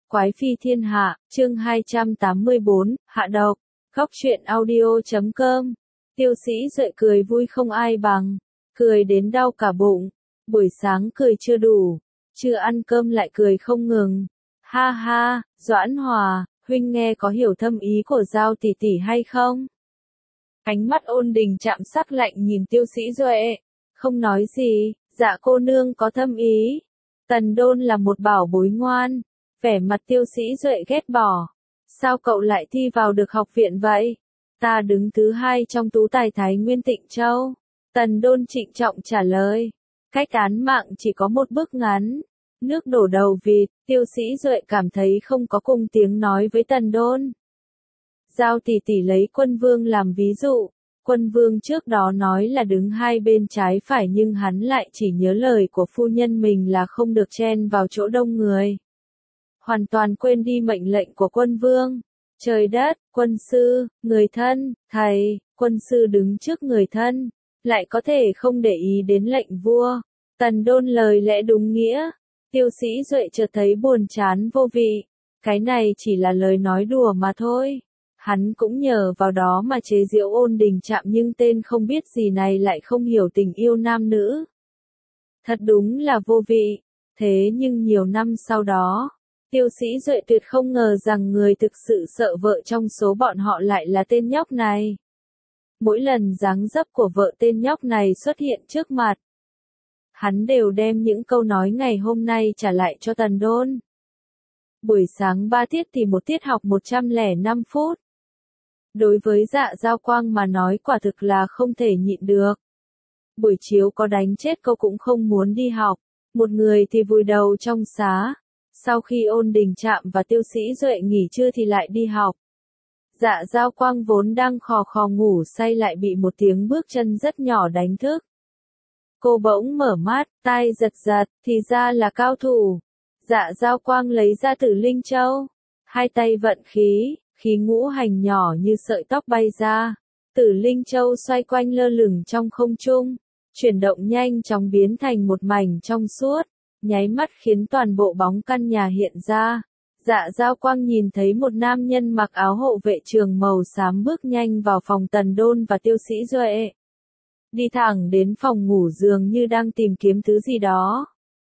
Quái phi thiên hạ, chương 284, hạ độc. Góc truyện audio.com. Tiêu Sĩ Duệ cười vui không ai bằng, cười đến đau cả bụng. Buổi sáng cười chưa đủ, chưa ăn cơm lại cười không ngừng. Ha ha, Doãn Hòa, huynh nghe có hiểu thâm ý của Giao tỷ tỷ hay không? Ánh mắt Ôn Đình chạm sắc lạnh nhìn Tiêu Sĩ Duệ, không nói gì. Dạ cô nương có thâm ý. Tần Đôn là một bảo bối ngoan. Vẻ mặt Tiêu Sĩ Duệ ghét bỏ. Sao cậu lại thi vào được học viện vậy? Ta đứng thứ 2 trong tú tài Thái Nguyên Tịnh Châu. Tần Đôn trịnh trọng trả lời. Cách án mạng chỉ có một bước ngắn. Nước đổ đầu vịt. Tiêu Sĩ Duệ cảm thấy không có cùng tiếng nói với Tần Đôn. Giao tỷ tỷ lấy Quân Vương làm ví dụ. Quân Vương trước đó nói là đứng hai bên trái phải nhưng hắn lại chỉ nhớ lời của phu nhân mình là không được chen vào chỗ đông người. Hoàn toàn quên đi mệnh lệnh của Quân Vương. Trời đất, quân sư, người thân, thầy, quân sư đứng trước người thân, lại có thể không để ý đến lệnh vua. Tần Đôn lời lẽ đúng nghĩa. Tiêu Sĩ Duệ chợt thấy buồn chán vô vị. Cái này chỉ là lời nói đùa mà thôi. Hắn cũng nhờ vào đó mà chế giễu Ôn Đình Trạm nhưng tên không biết gì này lại không hiểu tình yêu nam nữ. Thật đúng là vô vị. Thế nhưng nhiều năm sau đó, Tiêu Sĩ Duệ tuyệt không ngờ rằng người thực sự sợ vợ trong số bọn họ lại là tên nhóc này. Mỗi lần dáng dấp của vợ tên nhóc này xuất hiện trước mặt, hắn đều đem những câu nói ngày hôm nay trả lại cho Tần Đôn. Buổi sáng 3 tiết thì một tiết học 105 phút. Đối với Dạ Giao Quang mà nói quả thực là không thể nhịn được. Buổi chiều có đánh chết cô cũng không muốn đi học. Một người thì vùi đầu trong xá. Sau khi Ôn Đình Trạm và Tiêu Sĩ Duệ nghỉ trưa thì lại đi học. Dạ Giao Quang vốn đang khò khò ngủ say lại bị một tiếng bước chân rất nhỏ đánh thức. Cô bỗng mở mắt, tai giật giật, thì ra là cao thủ. Dạ Giao Quang lấy ra Tử Linh Châu. Hai tay vận khí, khí ngũ hành nhỏ như sợi tóc bay ra. Tử Linh Châu xoay quanh lơ lửng trong không trung, chuyển động nhanh chóng biến thành một mảnh trong suốt, nháy mắt khiến toàn bộ bóng căn nhà hiện ra. Dạ Giao Quang nhìn thấy một nam nhân mặc áo hộ vệ trường màu xám bước nhanh vào phòng Tần Đôn và Tiêu Sĩ Duệ. Đi thẳng đến phòng ngủ dường như đang tìm kiếm thứ gì đó.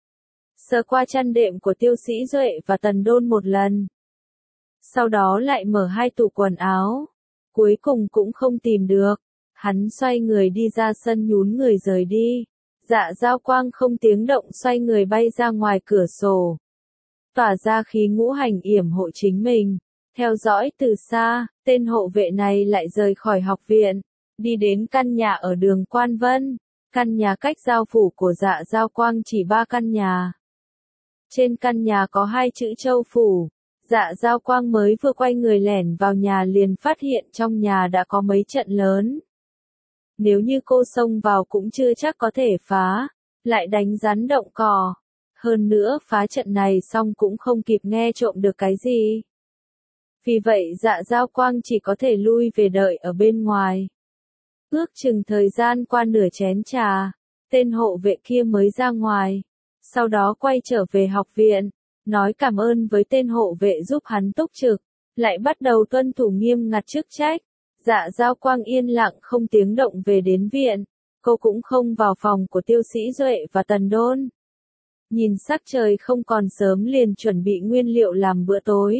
Sờ qua chăn đệm của Tiêu Sĩ Duệ và Tần Đôn một lần. Sau đó lại mở hai tủ quần áo. Cuối cùng cũng không tìm được. Hắn xoay người đi ra sân nhún người rời đi. Dạ Giao Quang không tiếng động xoay người bay ra ngoài cửa sổ. Tỏa ra khí ngũ hành yểm hộ chính mình. Theo dõi từ xa, tên hộ vệ này lại rời khỏi học viện. Đi đến căn nhà ở đường Quan Vân. Căn nhà cách giao phủ của Dạ Giao Quang chỉ 3 căn nhà. Trên căn nhà có 2 chữ Châu Phủ. Dạ Giao Quang mới vừa quay người lẻn vào nhà liền phát hiện trong nhà đã có mấy trận lớn. Nếu như cô xông vào cũng chưa chắc có thể phá, lại đánh rắn động cỏ. Hơn nữa phá trận này xong cũng không kịp nghe trộm được cái gì. Vì vậy Dạ Giao Quang chỉ có thể lui về đợi ở bên ngoài. Ước chừng thời gian qua nửa chén trà, tên hộ vệ kia mới ra ngoài. Sau đó quay trở về học viện, nói cảm ơn với tên hộ vệ giúp hắn túc trực, lại bắt đầu tuân thủ nghiêm ngặt chức trách. Dạ Giao Quang yên lặng không tiếng động về đến viện, cô cũng không vào phòng của Tiêu Sĩ Duệ và Tần Đôn. Nhìn sắc trời không còn sớm liền chuẩn bị nguyên liệu làm bữa tối.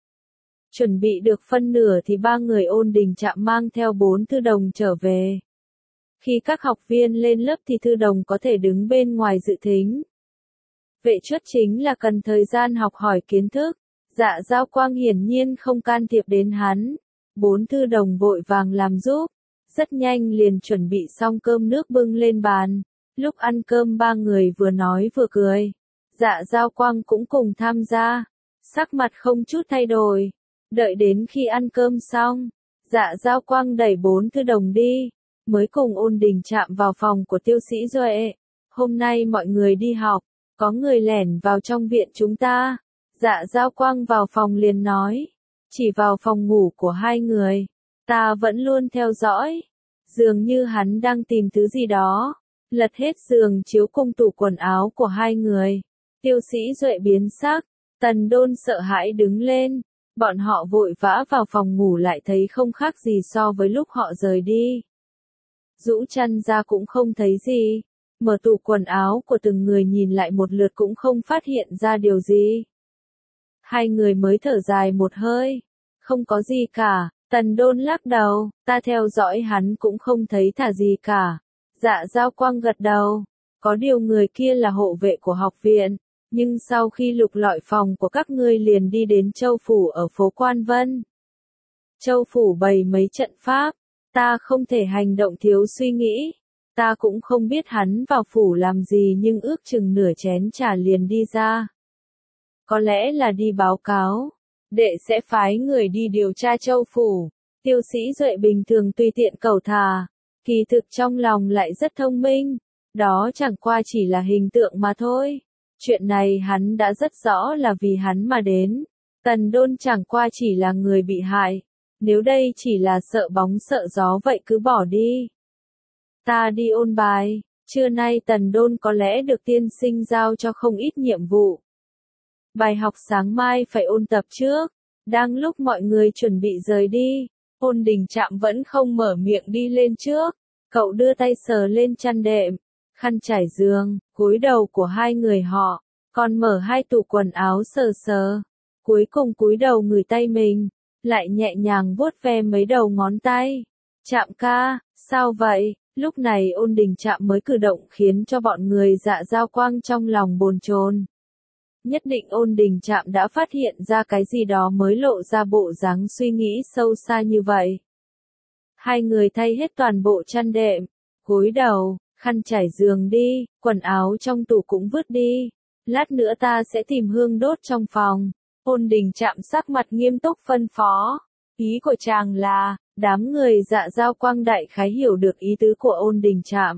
Chuẩn bị được phân nửa thì 3 người Ôn Đình Trạm mang theo 4 thư đồng trở về. Khi các học viên lên lớp thì thư đồng có thể đứng bên ngoài dự thính. Vệ chuất chính là cần thời gian học hỏi kiến thức. Dạ Giao Quang hiển nhiên không can thiệp đến hắn. 4 thư đồng vội vàng làm giúp. Rất nhanh liền chuẩn bị xong cơm nước bưng lên bàn. Lúc ăn cơm 3 người vừa nói vừa cười. Dạ Giao Quang cũng cùng tham gia. Sắc mặt không chút thay đổi. Đợi đến khi ăn cơm xong, Dạ Giao Quang đẩy 4 thư đồng đi. Mới cùng Ôn Đình Trạm vào phòng của Tiêu Sĩ Duệ. Hôm nay mọi người đi học. Có người lẻn vào trong viện chúng ta. Dạ Giao Quang vào phòng liền nói. Chỉ vào phòng ngủ của 2 người. Ta vẫn luôn theo dõi. Dường như hắn đang tìm thứ gì đó. Lật hết giường chiếu cùng tủ quần áo của 2 người. Tiêu Sĩ Duệ biến sắc. Tần Đôn sợ hãi đứng lên. Bọn họ vội vã vào phòng ngủ lại thấy không khác gì so với lúc họ rời đi. Rũ chăn ra cũng không thấy gì. Mở tủ quần áo của từng người nhìn lại một lượt cũng không phát hiện ra điều gì. Hai người mới thở dài một hơi. Không có gì cả. Tần Đôn lắc đầu, ta theo dõi hắn cũng không thấy thả gì cả. Dạ Giao Quang gật đầu. Có điều người kia là hộ vệ của học viện. Nhưng sau khi lục lọi phòng của các ngươi liền đi đến Châu Phủ ở phố Quan Vân. Châu Phủ bày mấy trận pháp. Ta không thể hành động thiếu suy nghĩ. Ta cũng không biết hắn vào phủ làm gì nhưng ước chừng nửa chén trà liền đi ra. Có lẽ là đi báo cáo. Đệ sẽ phái người đi điều tra Châu Phủ. Tiêu Sĩ Duệ bình thường tùy tiện cầu thả. Kỳ thực trong lòng lại rất thông minh. Đó chẳng qua chỉ là hình tượng mà thôi. Chuyện này hắn đã rất rõ là vì hắn mà đến. Tần Đôn chẳng qua chỉ là người bị hại. Nếu đây chỉ là sợ bóng sợ gió vậy cứ bỏ đi. Ta đi ôn bài. Trưa nay Tần Đôn có lẽ được tiên sinh giao cho không ít nhiệm vụ. Bài học sáng mai phải ôn tập trước. Đang lúc mọi người chuẩn bị rời đi, Ôn Đình Trạm vẫn không mở miệng đi lên trước. Cậu đưa tay sờ lên chăn đệm, khăn trải giường, gối đầu của hai người họ, còn mở hai tủ quần áo sờ sờ. Cuối cùng cúi đầu ngửi tay mình, lại nhẹ nhàng vuốt ve mấy đầu ngón tay. Trạm ca, sao vậy? Lúc này Ôn Đình Trạm mới cử động khiến cho bọn người Dạ Giao Quang trong lòng bồn chồn. Nhất định Ôn Đình Trạm đã phát hiện ra cái gì đó mới lộ ra bộ dáng suy nghĩ sâu xa như vậy. Hai người thay hết toàn bộ chăn đệm, gối đầu, khăn trải giường đi, quần áo trong tủ cũng vứt đi. Lát nữa ta sẽ tìm hương đốt trong phòng. Ôn Đình Trạm sắc mặt nghiêm túc phân phó. Ý của chàng là, đám người Dạ Giao Quang đại khái hiểu được ý tứ của Ôn Đình Trạm.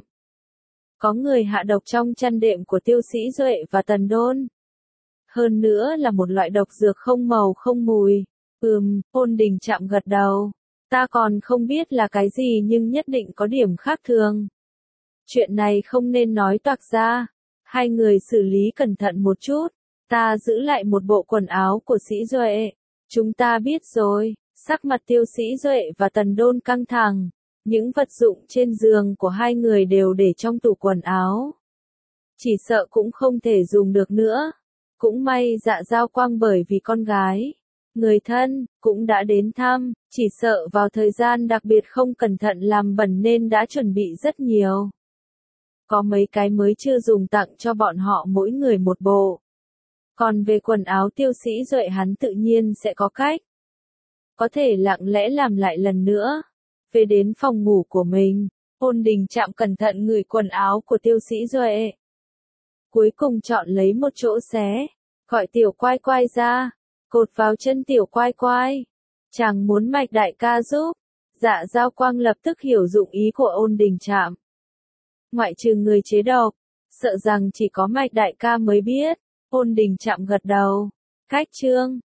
Có người hạ độc trong chăn đệm của Tiêu Sĩ Duệ và Tần Đôn. Hơn nữa là một loại độc dược không màu không mùi. Ôn Đình Trạm gật đầu. Ta còn không biết là cái gì nhưng nhất định có điểm khác thường. Chuyện này không nên nói toạc ra. Hai người xử lý cẩn thận một chút. Ta giữ lại một bộ quần áo của Sĩ Duệ. Chúng ta biết rồi. Sắc mặt Tiêu Sĩ Duệ và Tần Đôn căng thẳng. Những vật dụng trên giường của hai người đều để trong tủ quần áo. Chỉ sợ cũng không thể dùng được nữa. Cũng may Dạ Giao Quang bởi vì con gái, người thân, cũng đã đến thăm, chỉ sợ vào thời gian đặc biệt không cẩn thận làm bẩn nên đã chuẩn bị rất nhiều. Có mấy cái mới chưa dùng tặng cho bọn họ mỗi người một bộ. Còn về quần áo Tiêu Sĩ Duệ hắn tự nhiên sẽ có cách. Có thể lặng lẽ làm lại lần nữa. Về đến phòng ngủ của mình, Ôn Đình Trạm cẩn thận ngửi quần áo của Tiêu Sĩ Duệ. Cuối cùng chọn lấy một chỗ xé, gọi Tiểu Quai Quai ra, cột vào chân Tiểu Quai Quai. Chàng muốn Mạch đại ca giúp. Dạ Giao Quang lập tức hiểu dụng ý của Ôn Đình Trạm. Ngoại trừ người chế độc, sợ rằng chỉ có Mạch đại ca mới biết. Ôn Đình Trạm gật đầu. Cách chương